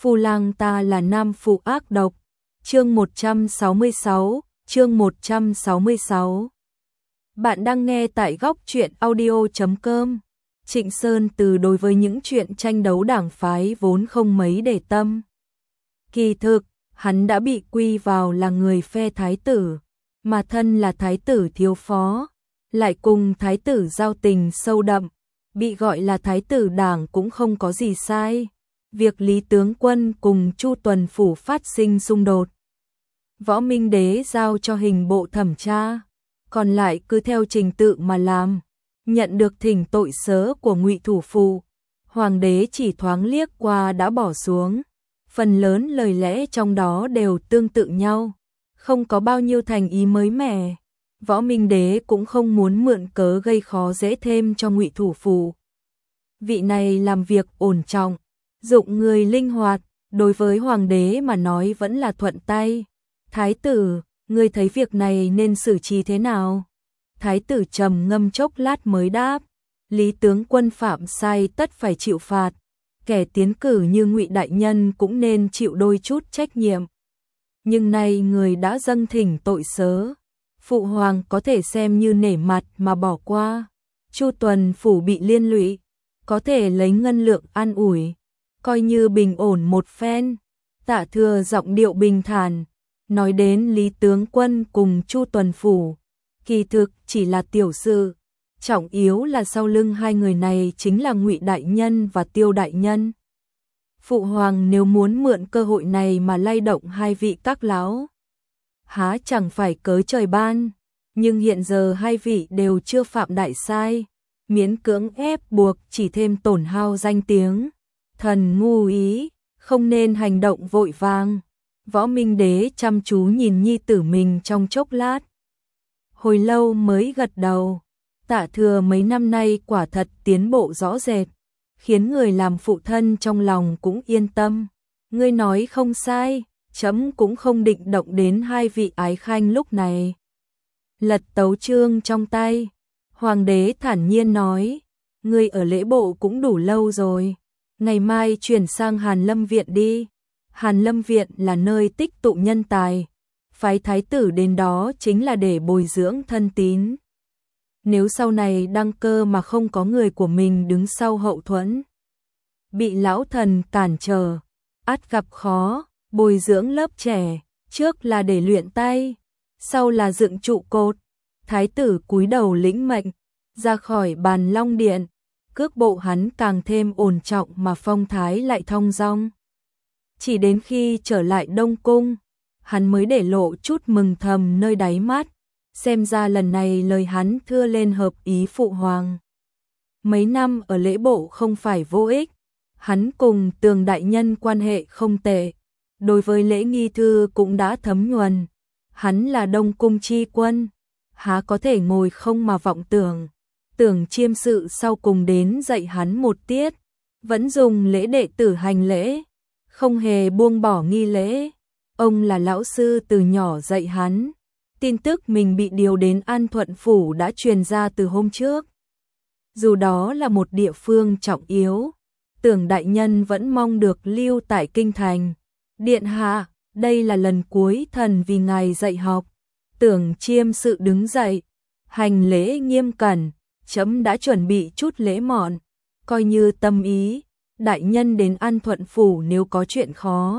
Phu lang ta là nam phụ ác độc. Chương 166. Bạn đang nghe tại góc truyện audio.com. Trịnh Sơn Từ đối với những chuyện tranh đấu đảng phái vốn không mấy để tâm. Kỳ thực, hắn đã bị quy vào là người phe thái tử, mà thân là thái tử thiếu phó, lại cùng thái tử giao tình sâu đậm, bị gọi là thái tử đảng cũng không có gì sai. Việc Lý tướng quân cùng Chu Tuần phủ phát sinh xung đột, Võ Minh Đế giao cho hình bộ thẩm tra, còn lại cứ theo trình tự mà làm. Nhận được thỉnh tội sớ của Ngụy thủ phủ, hoàng đế chỉ thoáng liếc qua đã bỏ xuống. Phần lớn lời lẽ trong đó đều tương tự nhau, không có bao nhiêu thành ý mới mẻ. Võ Minh Đế cũng không muốn mượn cớ gây khó dễ thêm cho Ngụy thủ phủ. Vị này làm việc ổn trọng, dụng người linh hoạt, đối với hoàng đế mà nói vẫn là thuận tay. Thái tử, ngươi thấy việc này nên xử trí thế nào? Thái tử trầm ngâm chốc lát mới đáp, Lý tướng quân phạm sai tất phải chịu phạt, kẻ tiến cử như Ngụy đại nhân cũng nên chịu đôi chút trách nhiệm. Nhưng nay người đã dâng thỉnh tội sớ, phụ hoàng có thể xem như nể mặt mà bỏ qua. Chu Tuần phủ bị liên lụy, có thể lấy ngân lượng an ủi, coi như bình ổn một phen. Tạ Thừa giọng điệu bình thản, nói đến Lý tướng quân cùng Chu Tuần phủ, kỳ thực chỉ là tiểu sự, trọng yếu là sau lưng hai người này chính là Ngụy đại nhân và Tiêu đại nhân. Phụ hoàng nếu muốn mượn cơ hội này mà lay động hai vị các lão, há chẳng phải cớ trời ban, nhưng hiện giờ hai vị đều chưa phạm đại sai, miễn cưỡng ép buộc chỉ thêm tổn hao danh tiếng. Thần ngu ý, không nên hành động vội vàng. Võ Minh Đế chăm chú nhìn nhi tử mình trong chốc lát, hồi lâu mới gật đầu. Tạ Thừa mấy năm nay quả thật tiến bộ rõ rệt, khiến người làm phụ thân trong lòng cũng yên tâm. Ngươi nói không sai, chấm cũng không định động đến hai vị ái khanh lúc này. Lật tấu chương trong tay, hoàng đế thản nhiên nói, ngươi ở lễ bộ cũng đủ lâu rồi, ngày mai chuyển sang Hàn Lâm Viện đi. Hàn Lâm Viện là nơi tích tụ nhân tài, phái thái tử đến đó chính là để bồi dưỡng thân tín. Nếu sau này đăng cơ mà không có người của mình đứng sau hậu thuẫn, bị lão thần cản trở, ắt gặp khó. Bồi dưỡng lớp trẻ, trước là để luyện tay, sau là dựng trụ cột. Thái tử cúi đầu lĩnh mệnh, ra khỏi Bàn Long Điện, cước bộ hắn càng thêm ổn trọng mà phong thái lại thong dong. Chỉ đến khi trở lại Đông Cung, hắn mới để lộ chút mừng thầm nơi đáy mắt, xem ra lần này lời hắn thưa lên hợp ý phụ hoàng. Mấy năm ở lễ bộ không phải vô ích, hắn cùng Tường đại nhân quan hệ không tệ, đối với lễ nghi thư cũng đã thấm nhuần. Hắn là Đông Cung chi quân, há có thể ngồi không mà vọng tưởng. Tưởng Chiêm sự sau cùng đến dạy hắn một tiết, vẫn dùng lễ đệ tử hành lễ, không hề buông bỏ nghi lễ. Ông là lão sư từ nhỏ dạy hắn. Tin tức mình bị điều đến An Thuận phủ đã truyền ra từ hôm trước. Dù đó là một địa phương trọng yếu, Tưởng đại nhân vẫn mong được lưu tại kinh thành. Điện hạ, đây là lần cuối thần vì ngài dạy học. Tưởng Chiêm sự đứng dậy, hành lễ nghiêm cẩn, chấm đã chuẩn bị chút lễ mọn, coi như tâm ý. Đại nhân đến An Thuận phủ nếu có chuyện khó,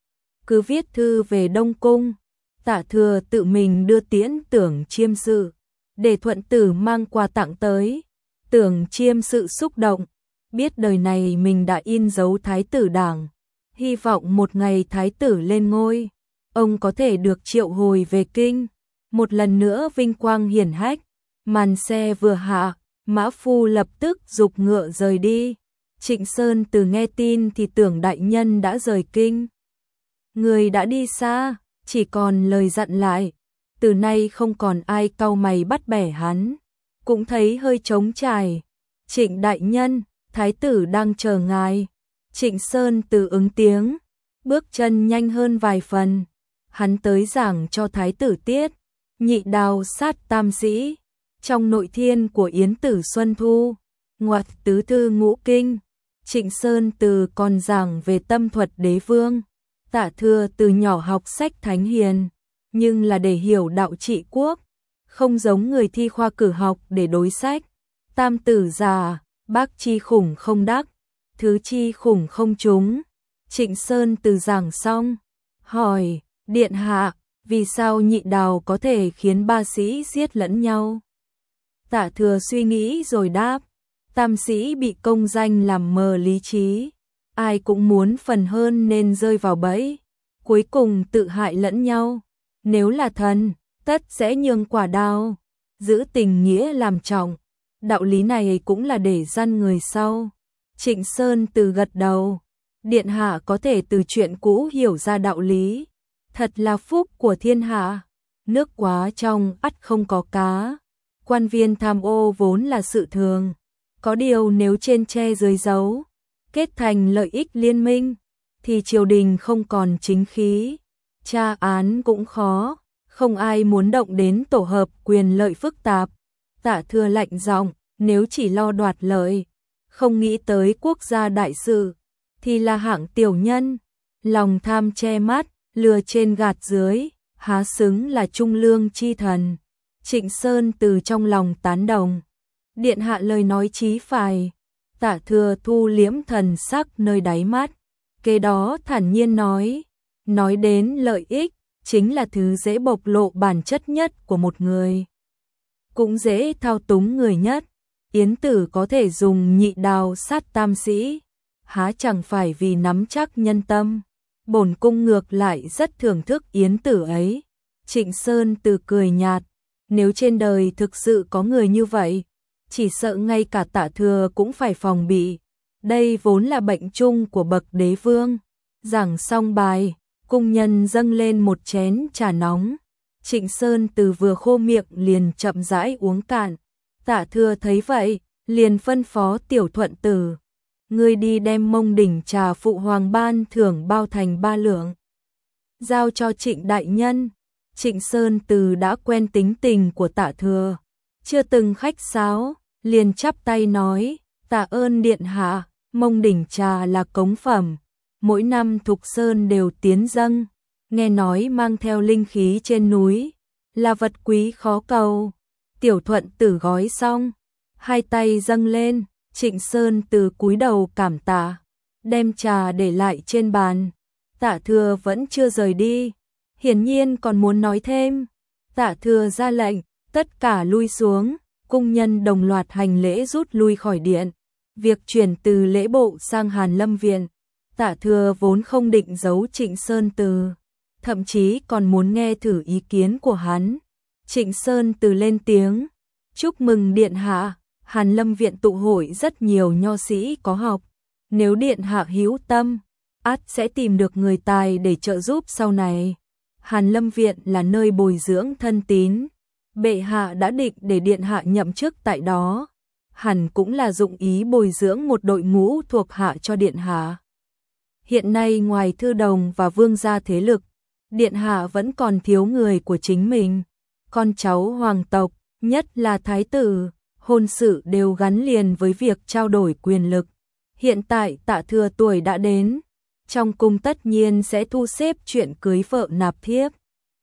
cứ viết thư về Đông Cung. Tạ Thừa tự mình đưa tiễn Tưởng Chiêm sự, để thuận tử mang quà tặng tới. Tưởng Chiêm sự xúc động, biết đời này mình đã in dấu thái tử đảng, hy vọng một ngày thái tử lên ngôi, ông có thể được triệu hồi về kinh, một lần nữa vinh quang hiển hách. Màn xe vừa hạ, mã phu lập tức giục ngựa rời đi. Trịnh Sơn Từ nghe tin thì Tưởng đại nhân đã rời kinh. Người đã đi xa, chỉ còn lời dặn lại, từ nay không còn ai cau mày bắt bẻ hắn, cũng thấy hơi trống trải. Trịnh đại nhân, thái tử đang chờ ngài. Trịnh Sơn Từ ứng tiếng, bước chân nhanh hơn vài phần. Hắn tới giảng cho thái tử tiết, nhị đào sát tam sĩ, trong nội thiên của Yến Tử Xuân Thu, ngoặt tứ thư ngũ kinh. Trịnh Sơn Từ còn giảng về tâm thuật đế vương. Tạ Thừa từ nhỏ học sách thánh hiền, nhưng là để hiểu đạo trị quốc, không giống người thi khoa cử học để đối sách. Tam tử già, bác chi khủng không đắc, thứ chi khủng không trúng. Trịnh Sơn Từ giảng xong, hỏi, điện hạ, vì sao nhị đào có thể khiến ba sĩ giết lẫn nhau? Tạ Thừa suy nghĩ rồi đáp, tam sĩ bị công danh làm mờ lý trí, ai cũng muốn phần hơn nên rơi vào bẫy, cuối cùng tự hại lẫn nhau. Nếu là thần, tất sẽ nhường quả đao, giữ tình nghĩa làm trọng. Đạo lý này cũng là để răn người sau. Trịnh Sơn Từ gật đầu, điện hạ có thể từ chuyện cũ hiểu ra đạo lý, thật là phúc của thiên hạ. Nước quá trong ắt không có cá, quan viên tham ô vốn là sự thường, có điều nếu trên che dưới giấu, kết thành lợi ích liên minh, thì triều đình không còn chính khí, tra án cũng khó, không ai muốn động đến tổ hợp quyền lợi phức tạp. Tạ Thừa lạnh giọng, nếu chỉ lo đoạt lợi, không nghĩ tới quốc gia đại sự, thì là hạng tiểu nhân, lòng tham che mắt, lừa trên gạt dưới, há xứng là trung lương chi thần. Trịnh Sơn Từ trong lòng tán đồng, điện hạ lời nói chí phải. Tạ Thừa thu liễm thần sắc nơi đáy mắt, kế đó thản nhiên nói đến lợi ích, chính là thứ dễ bộc lộ bản chất nhất của một người, cũng dễ thao túng người nhất. Yến Tử có thể dùng nhị đao sát tam sĩ, há chẳng phải vì nắm chắc nhân tâm. Bổn cung ngược lại rất thưởng thức Yến Tử ấy. Trịnh Sơn Từ cười nhạt, nếu trên đời thực sự có người như vậy, chỉ sợ ngay cả Tạ Thừa cũng phải phòng bị. Đây vốn là bệnh chung của bậc đế vương. Giảng xong bài, cung nhân dâng lên một chén trà nóng. Trịnh Sơn Từ vừa khô miệng liền chậm rãi uống cạn. Tạ Thừa thấy vậy, liền phân phó Tiểu Thuận Tử, ngươi đi đem mông đỉnh trà phụ hoàng ban thưởng bao thành 3 lượng, giao cho Trịnh đại nhân. Trịnh Sơn Từ đã quen tính tình của Tạ Thừa, chưa từng khách sáo, liền chắp tay nói, tạ ơn điện hạ. Mông đỉnh trà là cống phẩm, mỗi năm Thục Sơn đều tiến dâng, nghe nói mang theo linh khí trên núi, là vật quý khó cầu. Tiểu Thuận Tử gói xong, hai tay dâng lên, Trịnh Sơn Từ cúi đầu cảm tạ, đem trà để lại trên bàn. Tạ Thừa vẫn chưa rời đi, hiển nhiên còn muốn nói thêm. Tạ Thừa ra lệnh, tất cả lui xuống, cung nhân đồng loạt hành lễ rút lui khỏi điện. Việc chuyển từ lễ bộ sang Hàn Lâm viện, Tạ Thừa vốn không định giấu Trịnh Sơn Từ, thậm chí còn muốn nghe thử ý kiến của hắn. Trịnh Sơn Từ lên tiếng, chúc mừng điện hạ, Hàn Lâm viện tụ hội rất nhiều nho sĩ có học, nếu điện hạ hữu tâm, ắt sẽ tìm được người tài để trợ giúp sau này. Hàn Lâm viện là nơi bồi dưỡng thân tín, bệ hạ đã định để điện hạ nhậm chức tại đó, hẳn cũng là dụng ý bồi dưỡng một đội ngũ thuộc hạ cho điện hạ. Hiện nay ngoài thư đồng và vương gia thế lực, điện hạ vẫn còn thiếu người của chính mình. Con cháu hoàng tộc, nhất là thái tử, hôn sự đều gắn liền với việc trao đổi quyền lực. Hiện tại Tạ Thừa tuổi đã đến, trong cung tất nhiên sẽ thu xếp chuyện cưới vợ nạp thiếp.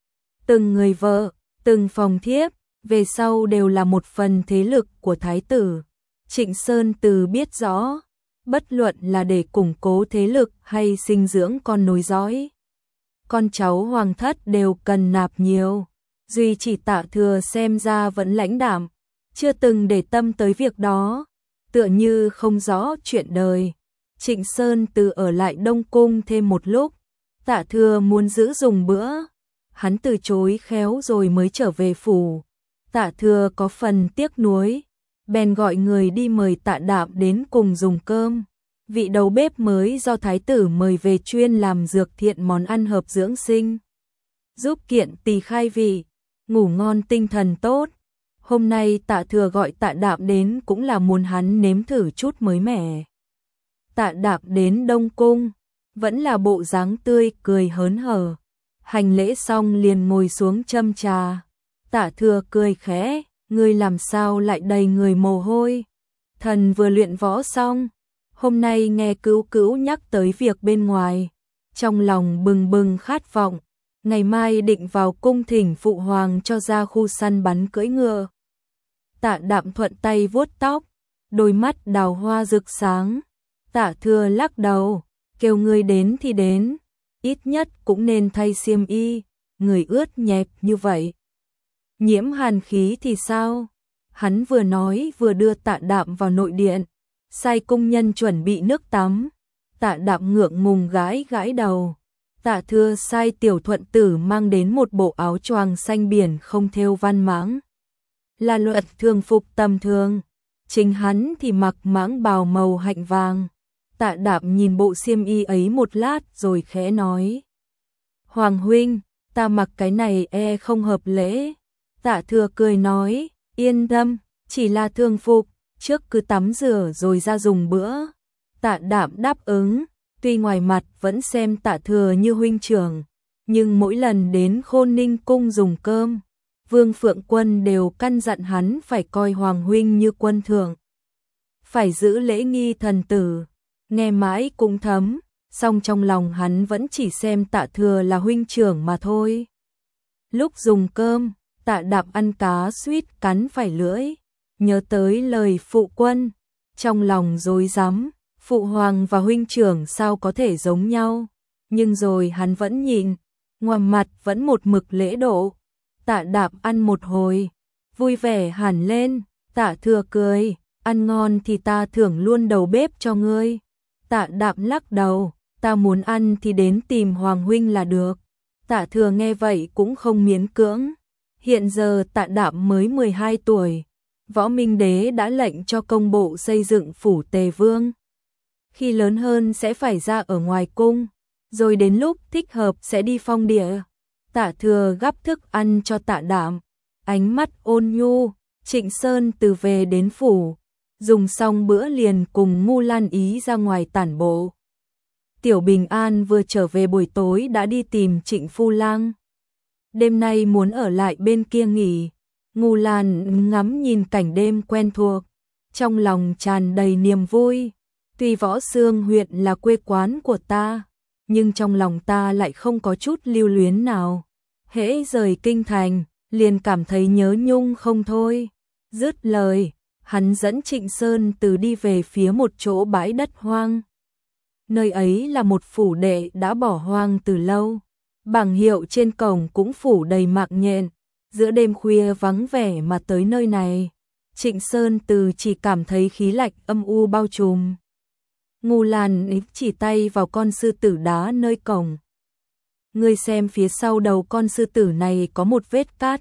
Từng người vợ, từng phòng thiếp, về sau đều là một phần thế lực của thái tử. Trịnh Sơn Từ biết rõ, bất luận là để củng cố thế lực hay sinh dưỡng con nối dõi, con cháu hoàng thất đều cần nạp nhiều. Duy chỉ Tạ Thừa xem ra vẫn lãnh đạm, chưa từng để tâm tới việc đó, tựa như không rõ chuyện đời. Trịnh Sơn Từ ở lại Đông Cung thêm một lúc, Tạ Thừa muốn giữ dùng bữa, hắn từ chối khéo rồi mới trở về phủ. Tạ Thừa có phần tiếc nuối, bèn gọi người đi mời Tạ Đạm đến cùng dùng cơm. Vị đầu bếp mới do thái tử mời về chuyên làm dược thiện món ăn hợp dưỡng sinh, giúp kiện tỳ khai vị, ngủ ngon tinh thần tốt. Hôm nay Tạ Thừa gọi Tạ Đạm đến cũng là muốn hắn nếm thử chút mới mẻ. Tạ Đạm đến Đông Cung, vẫn là bộ dáng tươi cười hớn hở. Hành lễ xong liền ngồi xuống châm trà. Tạ Thừa cười khẽ, ngươi làm sao lại đầy người mồ hôi? Thần vừa luyện võ xong, Hôm nay nghe Cữu Cữu nhắc tới việc bên ngoài, trong lòng bừng bừng khát vọng, ngày mai định vào cung thỉnh phụ hoàng cho ra khu săn bắn cưỡi ngựa. Tạ Đạm thuận tay vuốt tóc, đôi mắt đào hoa rực sáng. Tạ Thừa lắc đầu, kêu ngươi đến thì đến, ít nhất cũng nên thay xiêm y, người ướt nhẹp như vậy. Nhiễm hàn khí thì sao? Hắn vừa nói vừa đưa Tạ Đạm vào nội điện, sai công nhân chuẩn bị nước tắm. Tạ Đạm ngượng ngùng gãi gãi đầu. Tạ Thừa sai Tiểu Thuận Tử mang đến một bộ áo choàng xanh biển không thêu văn mãng, là luật thường phục tầm thường. Chính hắn thì mặc mãng bào màu hạnh vàng. Tạ Đạm nhìn bộ xiêm y ấy một lát rồi khẽ nói: Hoàng huynh, ta mặc cái này không hợp lễ. Tạ Thừa cười nói: Yên tâm, chỉ là thường phục, trước cứ tắm rửa rồi ra dùng bữa. Tạ Đạm đáp ứng, tuy ngoài mặt vẫn xem Tạ Thừa như huynh trưởng, nhưng mỗi lần đến Khôn Ninh cung dùng cơm, Vương Phượng Quân đều căn dặn hắn phải coi Hoàng huynh như quân thượng, phải giữ lễ nghi thần tử. Nghe mãi cũng thấm, song trong lòng hắn vẫn chỉ xem Tạ Thừa là huynh trưởng mà thôi. Lúc dùng cơm, Tạ Đạm ăn cá suýt cắn phải lưỡi, nhớ tới lời phụ quân, trong lòng rối rắm, phụ hoàng và huynh trưởng sao có thể giống nhau, nhưng rồi hắn vẫn nhịn, ngoài mặt vẫn một mực lễ độ. Tạ Đạm ăn một hồi, vui vẻ hẳn lên. Tạ Thừa cười: Ăn ngon thì ta thưởng luôn đầu bếp cho ngươi. Tạ Đạm lắc đầu: Ta muốn ăn thì đến tìm Hoàng huynh là được. Tạ Thừa nghe vậy cũng không miễn cưỡng. Hiện giờ Tạ Đạm mới 12 tuổi, Võ Minh Đế đã lệnh cho công bộ xây dựng phủ Tề Vương. Khi lớn hơn sẽ phải ra ở ngoài cung, rồi đến lúc thích hợp sẽ đi phong địa. Tạ Thừa gắp thức ăn cho Tạ Đạm, ánh mắt ôn nhu. Trịnh Sơn từ về đến phủ, dùng xong bữa liền cùng Ngu Lan Ý ra ngoài tản bộ. Tiểu Bình An vừa trở về buổi tối đã đi tìm Trịnh Phu Lang. Đêm nay muốn ở lại bên kia nghỉ. Ngu Lan ngắm nhìn cảnh đêm quen thuộc, trong lòng tràn đầy niềm vui. Tuy Võ Xương huyện là quê quán của ta, nhưng trong lòng ta lại không có chút lưu luyến nào. Hễ rời kinh thành, liền cảm thấy nhớ nhung không thôi. Dứt lời, hắn dẫn Trịnh Sơn từ đi về phía một chỗ bãi đất hoang. Nơi ấy là một phủ đệ đã bỏ hoang từ lâu. Bảng hiệu trên cổng cũng phủ đầy mạng nhện. Giữa đêm khuya vắng vẻ mà tới nơi này, Trịnh Sơn từ chỉ cảm thấy khí lạnh âm u bao trùm. Ngu Lan chỉ tay vào con sư tử đá nơi cổng. Ngươi xem phía sau đầu con sư tử này có một vết cát.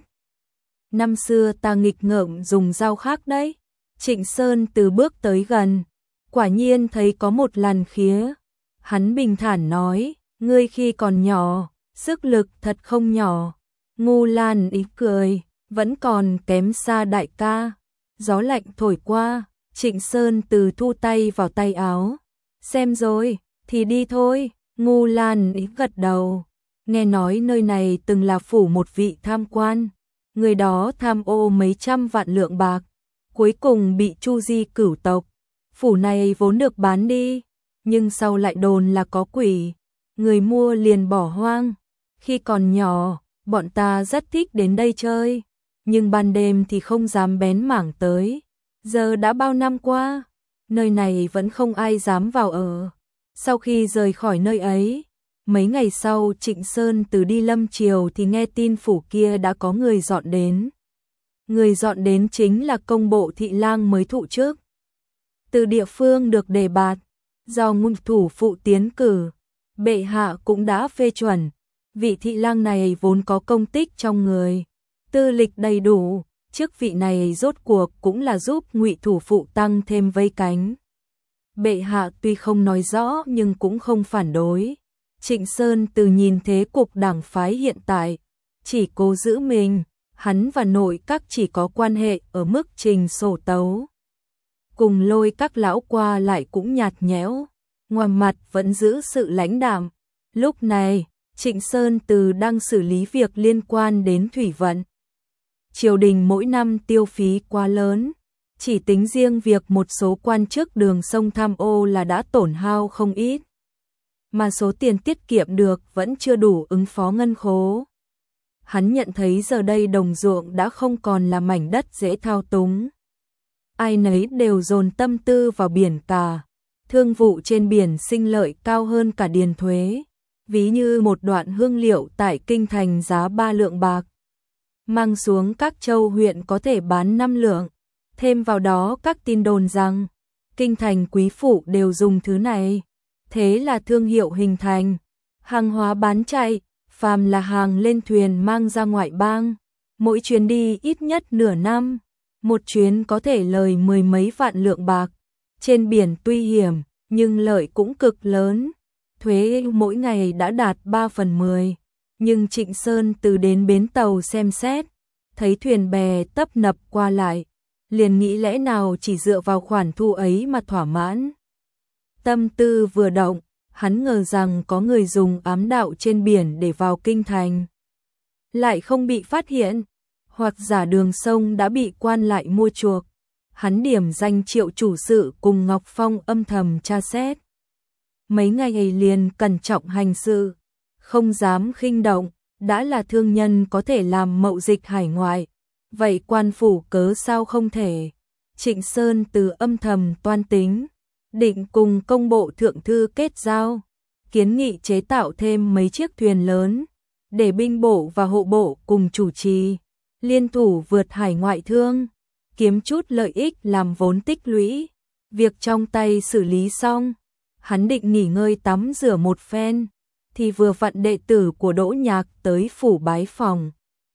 Năm xưa ta nghịch ngợm dùng dao khác đấy. Trịnh Sơn từ bước tới gần, quả nhiên thấy có một làn khía. Hắn bình thản nói: Ngươi khi còn nhỏ, sức lực thật không nhỏ. Ngu Lan ý cười: Vẫn còn kém xa đại ca. Gió lạnh thổi qua, Trịnh Sơn từ thu tay vào tay áo. Xem rồi, thì đi thôi. Ngu Lan ý gật đầu. Nghe nói nơi này từng là phủ một vị tham quan. Người đó tham ô mấy trăm vạn lượng bạc, cuối cùng bị Chu Di cửu tộc. Phủ này vốn được bán đi, nhưng sau lại đồn là có quỷ, người mua liền bỏ hoang. Khi còn nhỏ, bọn ta rất thích đến đây chơi, nhưng ban đêm thì không dám bén mảng tới. Giờ đã bao năm qua, nơi này vẫn không ai dám vào ở. Sau khi rời khỏi nơi ấy, mấy ngày sau Trịnh Sơn từ đi Lâm Triều thì nghe tin phủ kia đã có người dọn đến. Người dọn đến chính là công bộ thị lang mới thụ chức. Từ địa phương được đề bạt, do ngụy thủ phụ tiến cử, bệ hạ cũng đã phê chuẩn. Vị thị lang này vốn có công tích trong người, tư lịch đầy đủ, chức vị này rốt cuộc cũng là giúp ngụy thủ phụ tăng thêm vây cánh. Bệ hạ tuy không nói rõ nhưng cũng không phản đối. Trịnh Sơn từ nhìn thế cục đảng phái hiện tại, chỉ cố giữ mình, hắn và nội các chỉ có quan hệ ở mức trình sổ tấu. Cùng Lôi các lão qua lại cũng nhạt nhẽo, ngoài mặt vẫn giữ sự lãnh đạm. Lúc này, Trịnh Sơn từ đang xử lý việc liên quan đến thủy vận. Triều đình mỗi năm tiêu phí quá lớn, Chỉ tính riêng việc một số quan chức Đường sông tham ô là đã tổn hao không ít, mà số tiền tiết kiệm được vẫn chưa đủ ứng phó ngân khố. Hắn nhận thấy giờ đây đồng ruộng đã không còn là mảnh đất dễ thao túng. Ai nấy đều dồn tâm tư vào biển cả. Thương vụ trên biển sinh lợi cao hơn cả điền thuế. Ví như một đoạn hương liệu tại kinh thành giá 3 lượng bạc, mang xuống các châu huyện có thể bán 5 lượng. Thêm vào đó các tin đồn rằng kinh thành quý phụ đều dùng thứ này. Thế là thương hiệu hình thành, hàng hóa bán chạy, phàm là hàng lên thuyền mang ra ngoại bang, mỗi chuyến đi ít nhất nửa năm, một chuyến có thể lời 10 mấy vạn lượng bạc. Trên biển tuy hiểm, nhưng lợi cũng cực lớn. Thuế mỗi ngày đã đạt 3/10, nhưng Trịnh Sơn từ đến bến tàu xem xét, thấy thuyền bè tấp nập qua lại, liền nghĩ lẽ nào chỉ dựa vào khoản thu ấy mà thỏa mãn. Tâm tư vừa động, hắn ngờ rằng có người dùng ám đạo trên biển để vào kinh thành, lại không bị phát hiện, hoặc giả Đường sông đã bị quan lại mua chuộc. Hắn điểm danh Triệu chủ sự cùng Ngọc Phong âm thầm tra xét. Mấy ngày ấy liền cẩn trọng hành sự, không dám khinh động, đã là thương nhân có thể làm mậu dịch hải ngoại, vậy quan phủ cớ sao không thể. Trịnh Sơn từ âm thầm toan tính, định cùng công bộ thượng thư kết giao, kiến nghị chế tạo thêm mấy chiếc thuyền lớn, để binh bộ và hộ bộ cùng chủ trì, liên thủ vượt hải ngoại thương, kiếm chút lợi ích làm vốn tích lũy. Việc trong tay xử lý xong, hắn định nghỉ ngơi tắm rửa một phen, thì vừa vặn đệ tử của Đỗ Nhạc tới phủ bái phòng.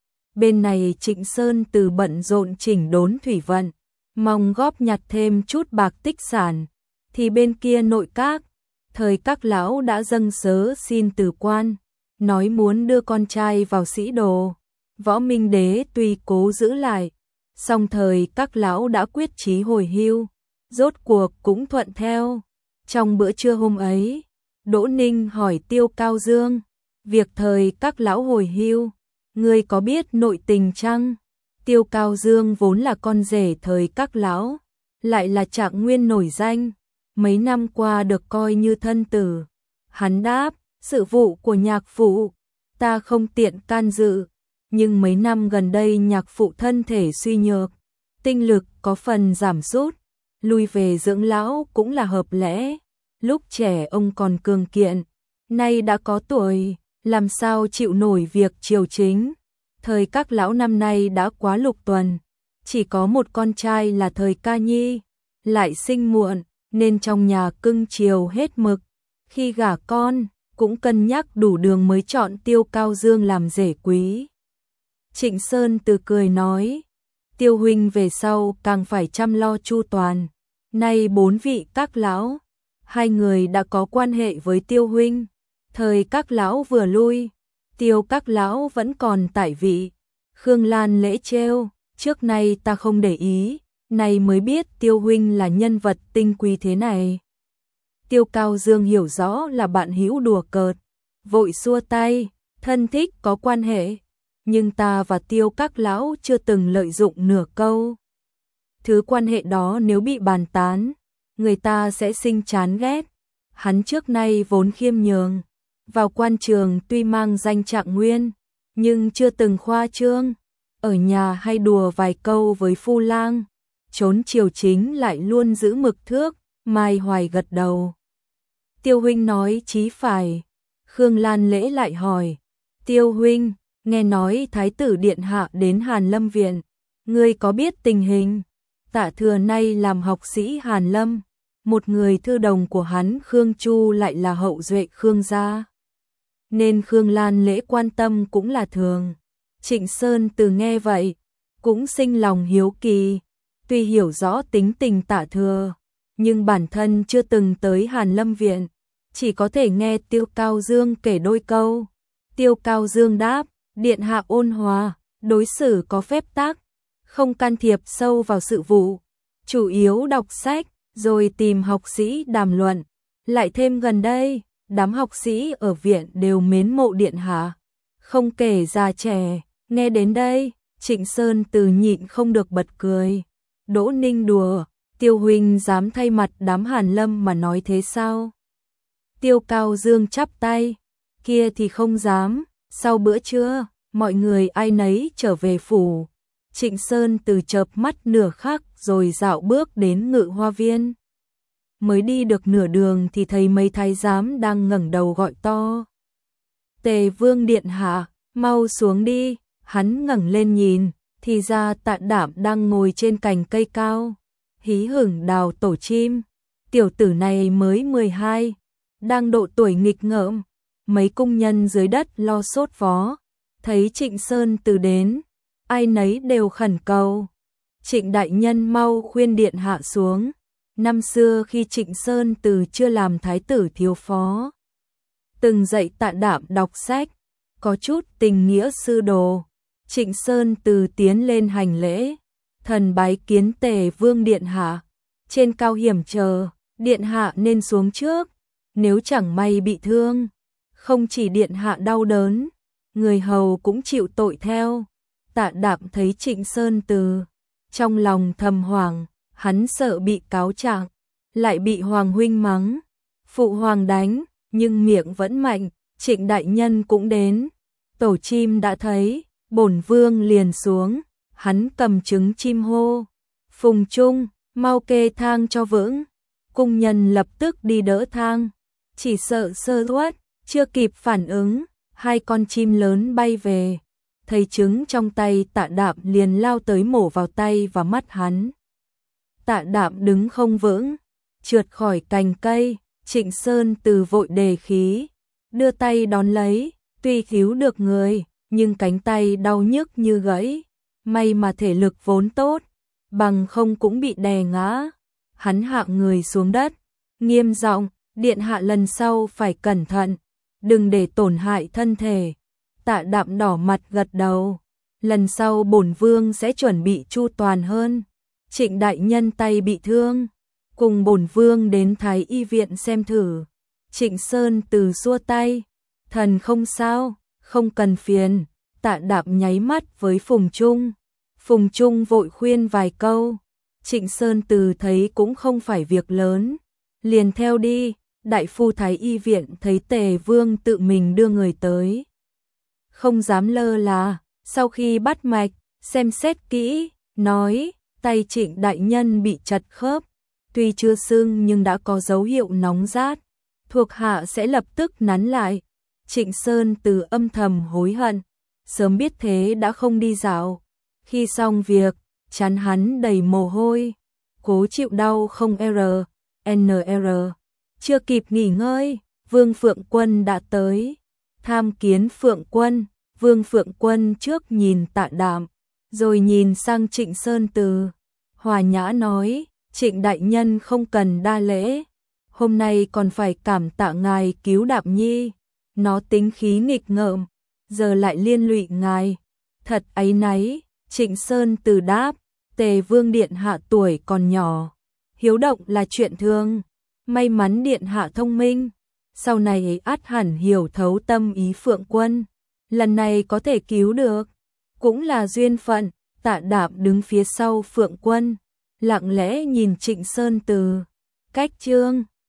Bên này Trịnh Sơn từ bận rộn chỉnh đốn thủy vận, mong góp nhặt thêm chút bạc tích sản, thì bên kia nội các, Thời Các lão đã dâng sớ xin từ quan, nói muốn đưa con trai vào sĩ đồ. Võ Minh Đế tuy cố giữ lại, song Thời Các lão đã quyết chí hồi hưu, rốt cuộc cũng thuận theo. Trong bữa trưa hôm ấy, Đỗ Ninh hỏi Tiêu Cao Dương, việc Thời Các lão hồi hưu, ngươi có biết nội tình chăng? Tiêu Cao Dương vốn là con rể Thời Các lão, lại là trạng nguyên nổi danh, mấy năm qua được coi như thân tử. Hắn đáp, sự vụ của nhạc phụ, ta không tiện can dự, nhưng mấy năm gần đây nhạc phụ thân thể suy nhược, tinh lực có phần giảm sút, lui về dưỡng lão cũng là hợp lẽ. Lúc trẻ ông còn cường kiện, nay đã có tuổi, làm sao chịu nổi việc triều chính. Thời Các lão năm nay đã quá lục tuần, chỉ có một con trai là Thời Ca Nhi, lại sinh muộn, nên trong nhà cưng chiều hết mực. Khi gả con, cũng cân nhắc đủ đường mới chọn Tiêu Cao Dương làm rể quý. Trịnh Sơn từ cười nói, Tiêu huynh về sau càng phải chăm lo chu toàn. Nay 4 vị Các lão, 2 người đã có quan hệ với Tiêu huynh. Thời Các lão vừa lui, Tiêu Các lão vẫn còn tại vị. Khương Lan lễ trêu, trước nay ta không để ý, nay mới biết Tiêu huynh là nhân vật tinh quý thế này. Tiêu Cao Dương hiểu rõ là bạn hữu đùa cợt, vội xua tay, thân thích có quan hệ, nhưng ta và Tiêu Các lão chưa từng lợi dụng nửa câu. Thứ quan hệ đó nếu bị bàn tán, người ta sẽ sinh chán ghét. Hắn trước nay vốn khiêm nhường, vào quan trường tuy mang danh trạng nguyên, nhưng chưa từng khoa trương, ở nhà hay đùa vài câu với phu lang, trốn triều chính lại luôn giữ mực thước. Mai Hoài gật đầu, Tiêu huynh nói chí phải. Khương Lan lễ lại hỏi, Tiêu huynh, nghe nói Thái tử điện hạ đến Hàn Lâm viện, ngươi có biết tình hình? Tạ Thừa nay làm học sĩ Hàn Lâm, một người thư đồng của hắn Khương Chu lại là hậu duệ Khương gia, nên Khương Lan lễ quan tâm cũng là thường. Trịnh Sơn từ nghe vậy, cũng sinh lòng hiếu kỳ, tuy hiểu rõ tính tình Tạ Thừa, nhưng bản thân chưa từng tới Hàn Lâm viện, chỉ có thể nghe Tiêu Cao Dương kể đôi câu. Tiêu Cao Dương đáp, điện hạ ôn hòa, đối xử có phép tắc, không can thiệp sâu vào sự vụ, chủ yếu đọc sách, rồi tìm học sĩ đàm luận. Lại thêm gần đây, đám học sĩ ở viện đều mến mộ điện hạ, không kể già trẻ. Nghe đến đây, Trịnh Sơn từ nhịn không được bật cười. Đỗ Ninh đùa, Tiêu huynh dám thay mặt đám Hàn Lâm mà nói thế sao? Tiêu Cao Dương chắp tay, kia thì không dám, sau bữa trưa, mọi người ai nấy trở về phủ. Trịnh Sơn Từ chợp mắt nửa khắc rồi dạo bước đến Ngự Hoa Viên. Mới đi được nửa đường thì thấy mấy thái giám đang ngẩng đầu gọi to. Tề Vương điện hạ, mau xuống đi, hắn ngẩng lên nhìn, thì ra Tạ Đảm đang ngồi trên cành cây cao, hí hửng đào tổ chim. Tiểu tử này mới 12, đang độ tuổi nghịch ngợm. Mấy cung nhân dưới đất lo sốt vó, thấy Trịnh Sơn Từ đến, ai nấy đều khẩn cầu. Trịnh đại nhân mau khuyên điện hạ xuống. Năm xưa khi Trịnh Sơn Từ chưa làm thái tử thiếu phó, từng dạy Tạ Đảm đọc sách, có chút tình nghĩa sư đồ. Trịnh Sơn Từ tiến lên hành lễ, thần bái kiến Tề Vương điện hạ, trên cao hiểm trở, điện hạ nên xuống trước, nếu chẳng may bị thương, không chỉ điện hạ đau đớn, người hầu cũng chịu tội theo. Tạ Đảm thấy Trịnh Sơn Từ, trong lòng thầm hoảng, hắn sợ bị cáo trạng, lại bị hoàng huynh mắng, phụ hoàng đánh, nhưng miệng vẫn mạnh. Trịnh đại nhân cũng đến, tổ chim đã thấy, bổn vương liền xuống, hắn cầm trứng chim hô, Phùng Trung, mau kê thang cho vững. Cung nhân lập tức đi đỡ thang, chỉ sợ sơ suất, chưa kịp phản ứng, hai con chim lớn bay về, thấy trứng trong tay Tạ Đảm liền lao tới mổ vào tay và mắt hắn. Tạ Đảm đứng không vững, trượt khỏi cành cây. Trịnh Sơn Từ vội đề khí, đưa tay đón lấy, tuy cứu được người, nhưng cánh tay đau nhức như gãy. May mà thể lực vốn tốt, bằng không cũng bị đè ngã. Hắn hạ người xuống đất, nghiêm giọng, điện hạ lần sau phải cẩn thận, đừng để tổn hại thân thể. Tạ Đảm đỏ mặt gật đầu, lần sau bổn vương sẽ chuẩn bị chu toàn hơn. Trịnh đại nhân tay bị thương, cùng bổn vương đến Thái y viện xem thử. Trịnh Sơn Từ xua tay, thần không sao, không cần phiền. Tạ Đảm nháy mắt với Phùng Trung, Phùng Trung vội khuyên vài câu. Trịnh Sơn Từ thấy cũng không phải việc lớn, liền theo đi. Đại phu Thái y viện thấy Tề Vương tự mình đưa người tới, không dám lơ là, sau khi bắt mạch, xem xét kỹ, nói, tay Trịnh đại nhân bị chật khớp, tuy chưa sưng nhưng đã có dấu hiệu nóng rát, thuộc hạ sẽ lập tức nắn lại. Trịnh Sơn Từ âm thầm hối hận, sớm biết thế đã không đi dạo. Khi xong việc, trán hắn đầy mồ hôi, cố chịu đau không NR. Chưa kịp nghỉ ngơi, Vương Phượng Quân đã tới, tham kiến Phượng Quân. Vương Phượng Quân trước nhìn Tạ Đảm, rồi nhìn sang Trịnh Sơn Từ, hòa nhã nói, Trịnh đại nhân không cần đa lễ, hôm nay còn phải cảm tạ ngài cứu Đạm Nhi, nó tính khí nghịch ngợm, giờ lại liên lụy ngài, thật áy náy. Trịnh Sơn Từ đáp, Tề Vương điện hạ tuổi còn nhỏ, hiếu động là chuyện thường, may mắn điện hạ thông minh, sau này ắt hẳn hiểu thấu tâm ý Phượng Quân, lần này có thể cứu được, cũng là duyên phận. Tạ Đảm đứng phía sau Phượng Quân, lặng lẽ nhìn Trịnh Sơn Từ, cách chương